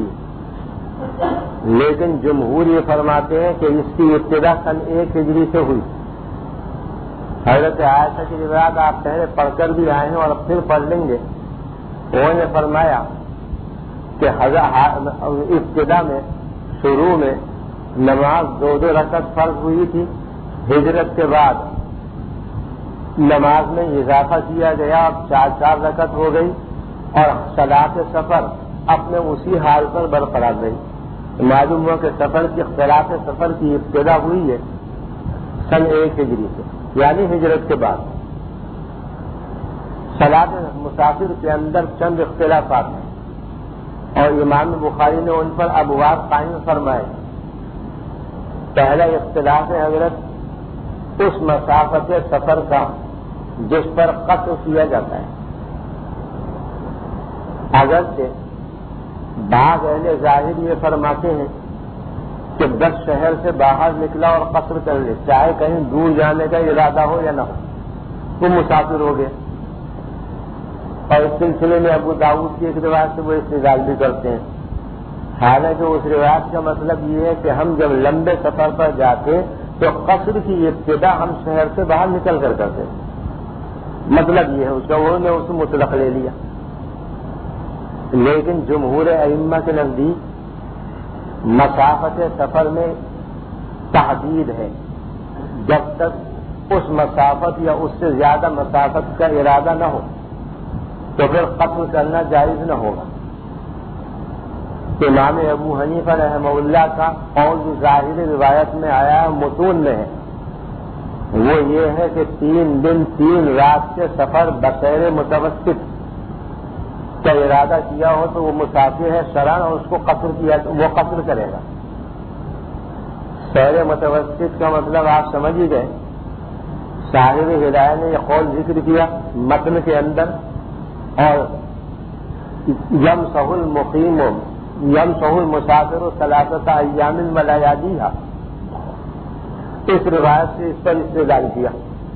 لیکن جمہور یہ فرماتے ہیں کہ اس کی ابتدا سن ایک ہجری سے ہوئی۔ حضرت عائشہ کی روایت آپ پہلے پڑھ کر بھی آئے ہیں اور اب پھر پڑھ لیں گے۔ انہوں نے فرمایا کہ ابتدا میں شروع میں نماز دو دو رکعت فرض ہوئی تھی، ہجرت کے بعد نماز میں اضافہ کیا گیا، اب چار چار رکعت ہو گئی، اور صلاۃ سفر اپنے اسی حال پر برقرار رہی۔ معلوم ہوا کہ سفر کی صلاۃ سفر کی ابتدا ہوئی ہے سن ایک ہجری سے، یعنی ہجرت کے بعد۔ صلاۃ مسافر کے اندر چند اختلافات ہیں اور امام بخاری نے ان پر ابواب قائم فرمائے۔ پہلا اختلاف ہے حضرت اس مسافت سفر کا جس پر قصر کیا جاتا ہے۔ اگرچہ بعض اہل ظاہر یہ فرماتے ہیں کہ دس شہر سے باہر نکلا اور قصر کر لے، چاہے کہیں دور جانے کا ارادہ ہو یا نہ ہو، وہ مسافر ہو گئے۔ اور اس سلسلے میں ابو داؤد کی ایک روایت سے وہ استدلال بھی کرتے ہیں، حالانکہ اس روایت کا مطلب یہ ہے کہ ہم جب لمبے سفر پر جاتے تو قصر کی ابتدا ہم شہر سے باہر نکل کر کرتے، مطلب یہ ہے اس کا، انہوں نے اس مطلق لے لیا۔ لیکن جمہور ائمہ کے نزدیک مسافت سفر میں تحدید ہے، جب تک اس مسافت یا اس سے زیادہ مسافت کا ارادہ نہ ہو تو پھر قصر کرنا جائز نہ ہوگا۔ امام ابو حنیفہ رحمہ اللہ کا قول جو ظاہر روایت میں آیا ہے، متون میں ہے، وہ یہ ہے کہ تین دن تین رات کے سفر بسیر متوسط کا ارادہ کیا ہو تو وہ مسافر ہے شرعاً، اور اس کو قصر کیا وہ قصر کرے گا۔ سیر متوسط کا مطلب آپ سمجھ ہی گئے، صاحب ہدایہ نے یہ قول ذکر کیا متن کے اندر، اور یمسح المقیم یمسح المسافر ثلاثۃ ایام ولیالیھا، اس روایت سے اس پر استدلال کیا۔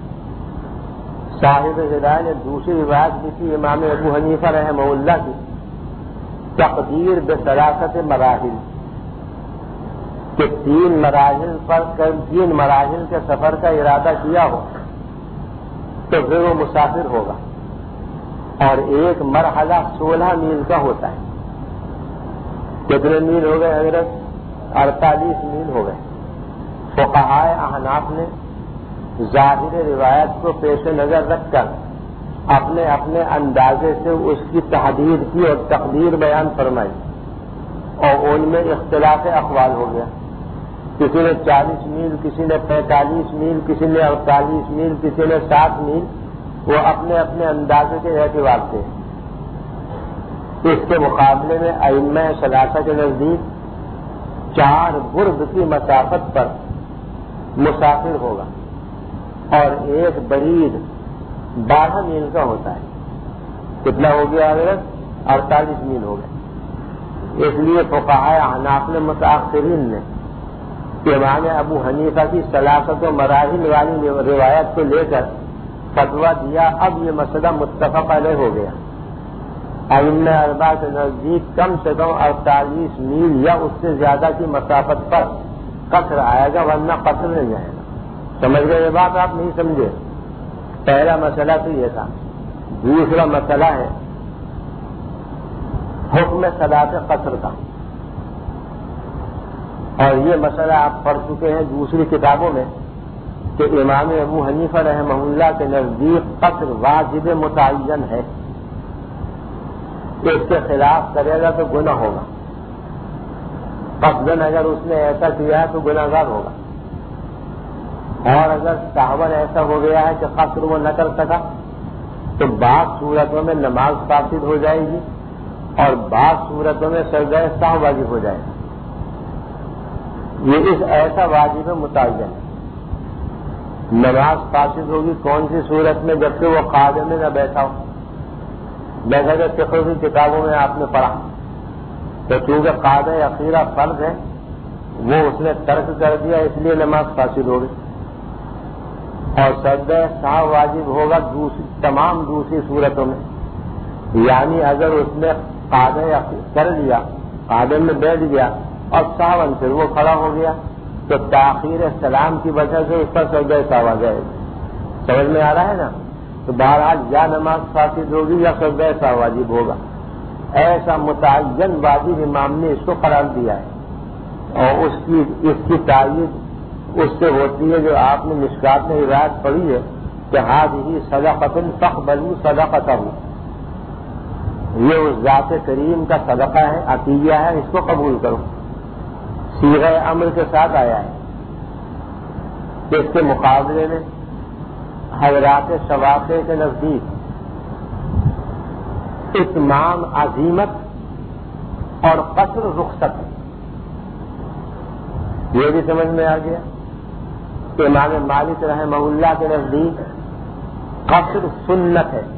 صاحب ہدایہ نے دوسری روایت بھی تھی امام ابو حنیفہ رحمہ اللہ کی، تقدیر بثلاثۃ مراحل، کہ تین مراحل پر تین مراحل کے سفر کا ارادہ کیا ہو تو پھر وہ مسافر ہوگا، اور ایک مرحلہ سولہ میل کا ہوتا ہے۔ کتنے میل ہو گئے حضرت؟ اڑتالیس میل ہو گئے۔ فقہائے احناف نے ظاہر روایت کو پیش نظر رکھ کر اپنے اپنے اندازے سے اس کی تحدید کی اور تقدیر بیان فرمائی، اور ان میں اختلاف اقوال ہو گیا، کسی نے چالیس میل، کسی نے پینتالیس میل، کسی نے اڑتالیس میل، کسی نے سات میل، وہ اپنے اپنے اندازے کے اعتبار سے۔ اس کے مقابلے میں ائمہ ثلاثہ کے نزدیک چار برد کی مسافت پر مسافر ہوگا، اور ایک برید بارہ میل کا ہوتا ہے۔ کتنا ہو گیا حضرت؟ اڑتالیس میل ہو گئے۔ اس لیے فقہائے احناف نے متاخرین نے امام ابو حنیفہ کی ثلاثت و مراحل والی روایت کو لے کر فتویٰ دیا، اب یہ مسئلہ متفق علیہ ہو گیا۔ ائمہ اربعہ کے نزدیک کم سے کم اڑتالیس میل یا اس سے زیادہ کی مسافت پر قصر آئے گا، ورنہ قصر نہیں آئے گا۔ سمجھ گئے یہ بات؟ آپ نہیں سمجھے؟ پہلا مسئلہ تو یہ تھا۔ دوسرا مسئلہ ہے حکم صلاۃ قصر کا، اور یہ مسئلہ آپ پڑھ چکے ہیں دوسری کتابوں میں کہ امام ابو حنیفہ رحمہ اللہ کے نزدیک قصر واجب متعین ہے، اس کے خلاف کرے گا تو گناہ ہوگا، قصداً اگر اس نے ایسا کیا ہے تو گناہگار ہوگا، اور اگر سہون ایسا ہو گیا ہے کہ قصر وہ نہ کر سکا تو بعض صورتوں میں نماز فاسد ہو جائے گی اور بعض صورتوں میں سجدہ سہو واجب ہو جائے گا۔ یہ اس ایسا واجب متعین ہے۔ نماز فاسد ہوگی کون سی صورت میں؟ جبکہ وہ قاعدے میں نہ بیٹھا ہو۔ بغیر فقہ کی کتابوں میں آپ نے پڑھا تو چونکہ قاعدہ اخیرہ فرض ہے وہ اس نے ترک کر دیا، اس لیے نماز فاسد ہو گئی۔ اور سجدہ سہو واجب ہوگا دوسری تمام دوسری صورتوں میں. یعنی اگر اس نے قاعدہ کر لیا، قاعدے میں بیٹھ گیا اور ساون پھر وہ کھڑا ہو گیا تو تاخیر سلام کی وجہ سے اس پر سجدہ سہو آ جائے گا. سمجھ میں آ رہا ہے نا؟ تو بہرحال یا نماز فاسد ہوگی یا سجدہ سہو واجب ہوگا. ایسا متعین واجب امام نے اس کو قرار دیا ہے، اور اس کی اس کی تائید اس سے ہوتی ہے جو آپ نے مشکات میں روایت پڑھی ہے کہ ہذہ صدقۃ فاقبلوا صدقتہ، یہ اس ذات کریم کا صدقہ ہے، عطیہ ہے، اس کو قبول کرو. صیغہ امر کے ساتھ آیا ہے. اس کے مقابلے میں حضرات شوافع کے نزدیک اتمام عزیمت اور قصر رخصت ہے. یہ بھی سمجھ میں آ گیا. امام مالک رحمہ اللہ کے نزدیک قصر سنت ہے.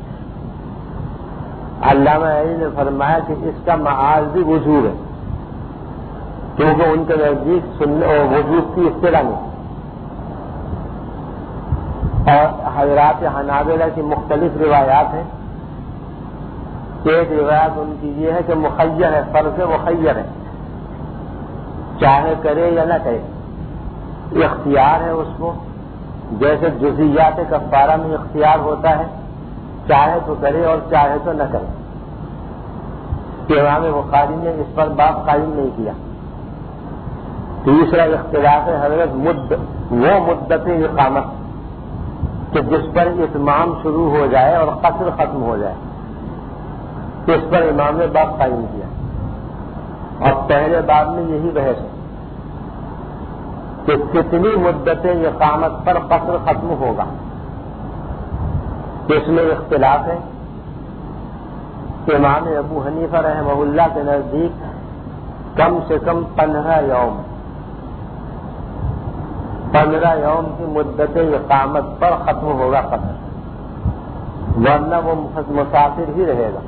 علامہ علی نے فرمایا کہ اس کا معاذ بھی وجوب ہے، کیونکہ ان کے نزدیک وجوب کی اصطلاح نہیں. اور حضرات حنابلہ کی مختلف روایات ہیں. ایک روایت ان کی یہ ہے کہ مخیر ہے، فرض مخیر ہے، چاہے کرے یا نہ کرے، اختیار ہے اس کو، جیسے جزیات کفارہ میں اختیار ہوتا ہے، چاہے تو کرے اور چاہے تو نہ کرے. امام بخاری نے اس پر باب قائم نہیں کیا. تیسرا اختلاف ہے حضرت مد وہ مدت اقامت کہ جس پر اتمام شروع ہو جائے اور قصر ختم ہو جائے، اس پر امام نے باب قائم کیا. اور پہلے باب میں یہی بحث ہے کہ کتنی مدت اقامت پر قصر ختم ہوگا. اس میں اختلاف ہے. امام ابو حنیفہ رحمہ اللہ کے نزدیک کم سے کم پندرہ یوم پندرہ یوم کی مدت اقامت پر ختم ہوگا قصر، ورنہ وہ مسافر ہی رہے گا.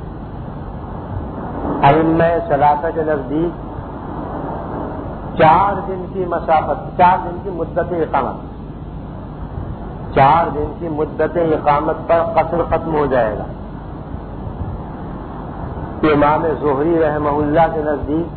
ائمہ ثلاثہ کے نزدیک چار دن کی مسافت چار دن کی مدت اقامت چار دن کی مدت اقامت پر قصر ختم ہو جائے گا. امام زہری رحمہ اللہ کے نزدیک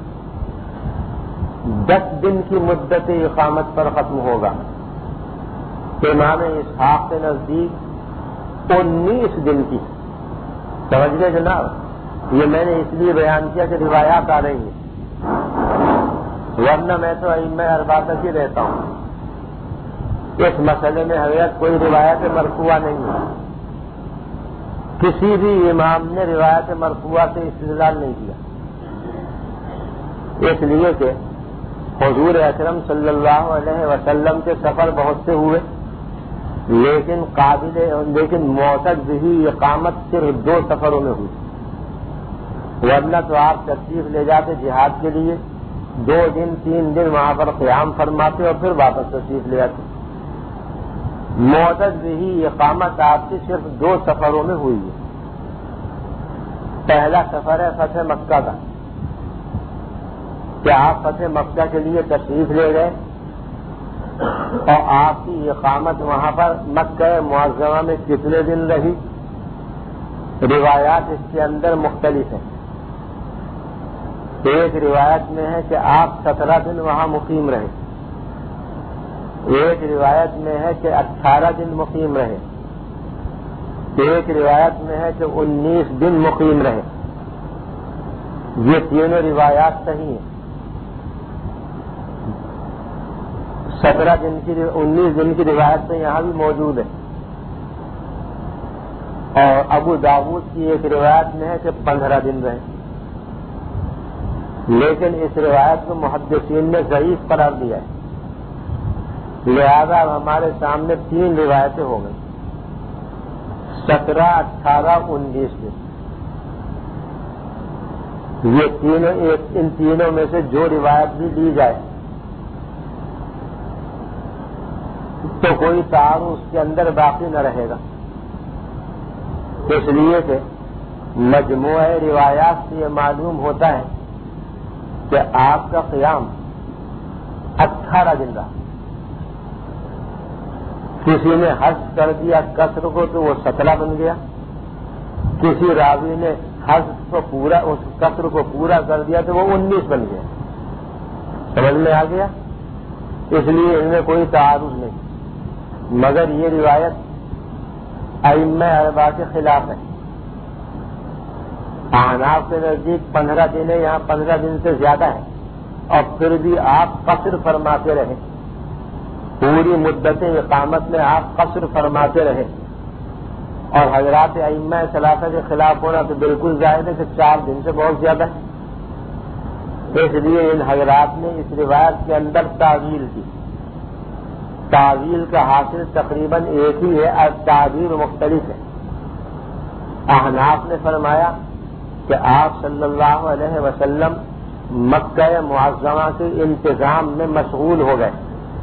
دس دن کی مدت اقامت پر ختم ہوگا. امام اسحاق کے نزدیک انیس دن کی. سمجھ گئے جناب؟ یہ میں نے اس لیے بیان کیا کہ روایات آ رہی ہیں، ورنہ میں تو ائمہ اربعہ تک ہی رہتا ہوں. اس مسئلے میں حضرت کوئی روایت مرفوعہ نہیں ہے. کسی بھی امام نے روایت مرفوعہ سے استدلال نہیں کیا، اس لیے کہ حضور اکرم صلی اللہ علیہ وسلم کے سفر بہت سے ہوئے، لیکن قابل لیکن معتد بھی اقامت صرف دو سفروں میں ہوئی. ورنہ تو آپ تشریف لے جاتے جہاد کے لیے، دو دن تین دن وہاں پر قیام فرماتے اور پھر واپس تشریف لے آتے. معتد بھی اقامت آپ کی صرف دو سفروں میں ہوئی ہے. پہلا سفر ہے فتح مکہ کا، کہ آپ فتح مکہ کے لیے تشریف لے گئے اور آپ کی اقامت وہاں پر مکہ معظمہ میں کتنے دن رہی. روایات اس کے اندر مختلف ہیں. ایک روایت میں ہے کہ آپ سترہ دن وہاں مقیم رہے، ایک روایت میں ہے کہ اٹھارہ دن مقیم رہے، ایک روایت میں ہے کہ انیس دن مقیم رہے. یہ تینوں روایات صحیح ہیں. سترہ دن کی انیس دن کی روایت تو یہاں بھی موجود ہے. اور ابو داؤد کی ایک روایت میں ہے کہ پندرہ دن رہے، لیکن اس روایت کو محدثین نے ضعیف قرار دیا ہے. لہذا ہمارے سامنے تین روایتیں ہو گئی، سترہ اٹھارہ انیس دن. یہ تینوں ایک ان تینوں میں سے جو روایت بھی لی جائے تو کوئی تعارض اس کے اندر باقی نہ رہے گا. اس لیے کہ مجموعہ روایات سے یہ معلوم ہوتا ہے کہ آپ کا قیام اٹھارہ دن رہا. کسی نے حذف کر دیا کسر کو تو وہ سترہ بن گیا، کسی راوی نے حذف کو پورا اس کسر کو پورا کر دیا تو وہ انیس بن گیا۔ سمجھ میں آ گیا؟ اس لیے ان میں کوئی تعارض نہیں، مگر یہ روایت ائمہ اربعہ کے خلاف ہے۔ احناف کے نزدیک پندرہ دن ہے، یہاں پندرہ دن سے زیادہ ہے، اور پھر بھی آپ قصر فرماتے رہے، پوری مدت اقامت میں آپ قصر فرماتے رہے، اور حضرات ائمہ ثلاثہ کے خلاف ہونا تو بالکل ظاہر ہے کہ چار دن سے بہت زیادہ ہے۔ اس لیے ان حضرات نے اس روایت کے اندر تعویل کی۔ تعویل کا حاصل تقریباً ایک ہی ہے اور تعبیر مختلف ہے۔ احناف نے فرمایا کہ آپ صلی اللہ علیہ وسلم مکہ معظمہ کے انتظام میں مشغول ہو گئے،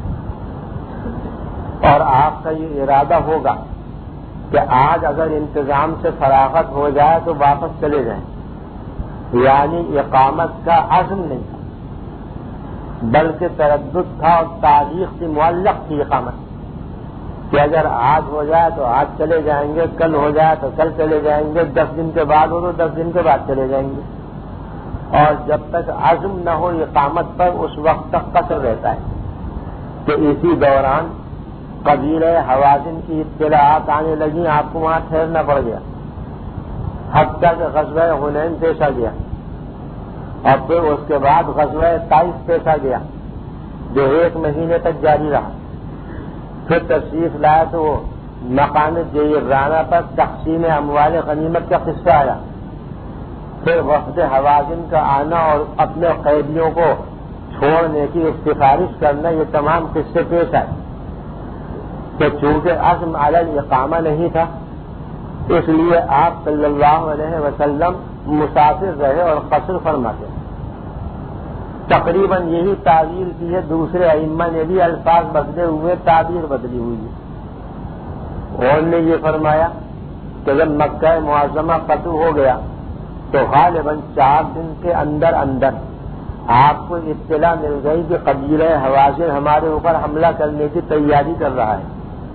اور آپ کا یہ ارادہ ہوگا کہ آج اگر انتظام سے فراغت ہو جائے تو واپس چلے جائیں، یعنی اقامت کا عزم نہیں تھا بلکہ تردد تھا، اور تاریخ سے معلق تھی اقامت کہ اگر آج ہو جائے تو آج چلے جائیں گے، کل ہو جائے تو کل چلے جائیں گے، دس دن کے بعد ہو تو دس دن کے بعد چلے جائیں گے، اور جب تک عزم نہ ہو اقامت پر اس وقت تک قصر رہتا ہے۔ کہ اسی دوران قبیلہ حوازن کی اطلاعات آنے لگیں، آپ کو وہاں ٹھہرنا پڑ گیا، حتیٰ کہ غزوہ حنین پیش آ گیا، اور پھر اس کے بعد غزوہ طائف پیش آ گیا جو ایک مہینے تک جاری رہا۔ پھر تشریف لایا تو وہ مقام جعرانہ پر تقسیم اموال غنیمت کا قصہ آیا، پھر وفد حوازن کا آنا اور اپنے قیدیوں کو چھوڑنے کی سفارش کرنا، یہ تمام قصے پیش آئے۔ کہ چونکہ عزم علی الاقامہ نہیں تھا، اس لیے آپ صلی اللہ علیہ وسلم مسافر رہے اور قصر فرماتے۔ تقریباً یہی تعویل کی ہے، دوسرے ائمہ نے بھی الفاظ بدلے ہوئے، تعبیر بدلی ہوئی ہے۔ اور نے یہ فرمایا کہ جب مکہ معظمہ فتح ہو گیا تو غالباً چار دن کے اندر اندر آپ کو اطلاع مل گئی کہ قبیلہ حوازن ہمارے اوپر حملہ کرنے کی تیاری کر رہا ہے۔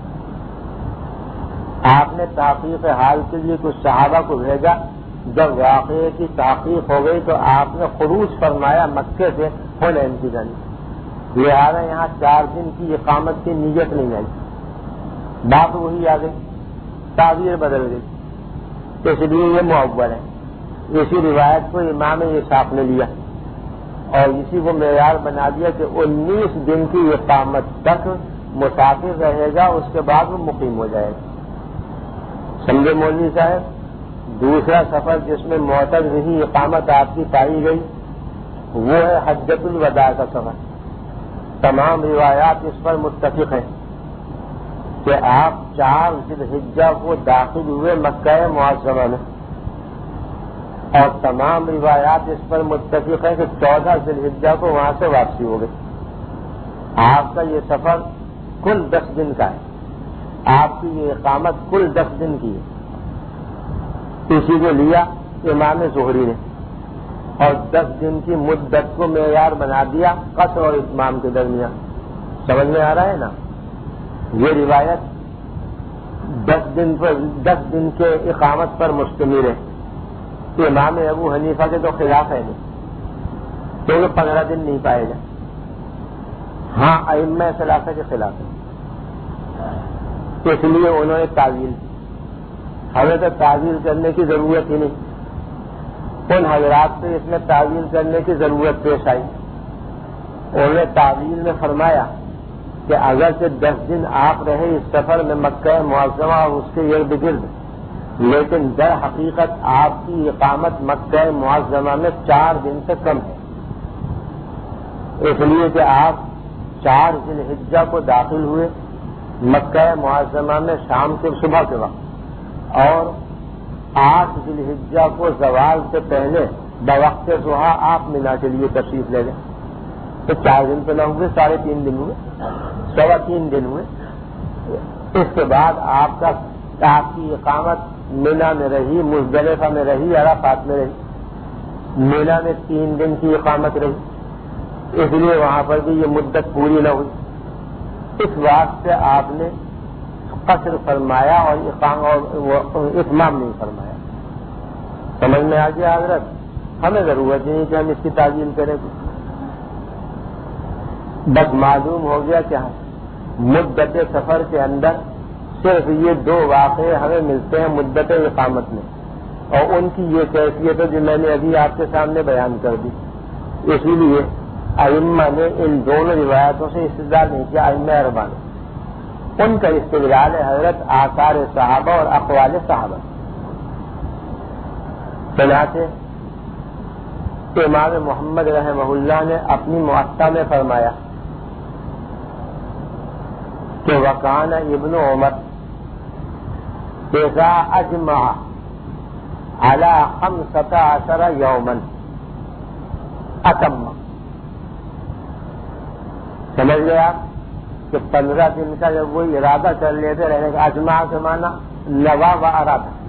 آپ نے تحقیق حال کے لیے کچھ صحابہ کو بھیجا، جب واقعے کی تحقیق ہو گئی تو آپ نے خروج فرمایا مکے سے حنین کی جانب، لہذا یہاں چار دن کی اقامت کی نیت نہیں آئی، بات وہی آ گئی، تعبیر بدل گئی، اس لیے یہ معول ہے۔ اسی روایت کو امام اسحاق نے لیا اور اسی کو معیار بنا دیا کہ انیس دن کی اقامت تک مسافر رہے گا، اس کے بعد وہ مقیم ہو جائے گا۔ سمجھے مولوی صاحب؟ دوسرا سفر جس میں معتد رہی اقامت آپ کی پائی گئی وہ ہے حجۃ الوداع کا سفر۔ تمام روایات اس پر متفق ہیں کہ آپ چار ذی الحجہ کو داخل ہوئے مکہ معظمہ میں، اور تمام روایات اس پر متفق ہیں کہ چودہ ذی الحجہ کو وہاں سے واپسی ہو گئی۔ آپ کا یہ سفر کل دس دن کا ہے، آپ کی یہ اقامت کل دس دن کی ہے۔ اسی کو لیا امام زہری نے اور دس دن کی مدت کو معیار بنا دیا قصر اور اتمام کے درمیان۔ سمجھ میں آ رہا ہے نا؟ یہ روایت دس دن پر دس دن کے اقامت پر مشتمل ہے۔ امام ابو حنیفہ کے تو خلاف ہے نہیں، کیونکہ پندرہ دن نہیں پائے گا۔ ہاں ائمہ ثلاثہ کے خلاف ہے، اس لیے انہوں نے تعویل کی۔ ہمیں تو تعویل کرنے کی ضرورت ہی نہیں، ان حضرات سے اس میں تعویل کرنے کی ضرورت پیش آئی۔ انہوں نے تعویل میں فرمایا کہ اگرچہ دس دن آپ رہے اس سفر میں مکہ معظمہ اور اس کے ارد گرد، لیکن در حقیقت آپ کی اقامت مکہ معظمہ میں چار دن سے کم ہے، اس لیے کہ آپ چار ذی الحجہ کو داخل ہوئے مکہ معظمہ میں شام کے صبح کے وقت، اور آٹھ ذی الحجہ کو زوال سے پہلے بوقت ضحیٰ آپ مینا کے لیے تشریف لے گئے، تو چار دن تو نہ ہوئے، ساڑھے تین دن ہوئے، سوا تین دن ہوئے۔ اس کے بعد آپ کا آپ کی اقامت مینا میں رہی، مزدلفہ میں رہی، عرفات میں رہی۔ مینا میں تین دن کی اقامت رہی، اس لیے وہاں پر بھی یہ مدت پوری نہ ہوئی۔ اس واسطے آپ نے قصر فرمایا اور اقام اور اتمام نہیں فرمایا. سمجھ میں آ گیا حضرت؟ ہمیں ضرورت نہیں کہ ہم اس کی تعجیل کریں. بس معلوم ہو گیا کہ مدت سفر کے اندر صرف یہ دو واقعے ہمیں ملتے ہیں مدت اقامت میں، اور ان کی یہ کیفیت ہے جو میں نے ابھی آپ کے سامنے بیان کر دی. اسی لیے ائمہ نے ان دونوں روایتوں سے استدلال نہیں کیا. ائمہ اربعہ نے ان کا استدلال ہے حضرت آثار صحابہ اور اقوال صحابہ. چنانچہ امام محمد رحمہ اللہ نے اپنی موطا میں فرمایا کہ وکان ابن عمر اذا اجمع على خمسة عشر یوما اتم. سمجھ گئے آپ کہ پندرہ دن کا جب وہ ارادہ کر لیتے رہنے کا، اجماع کے معنی لوا و ارادہ،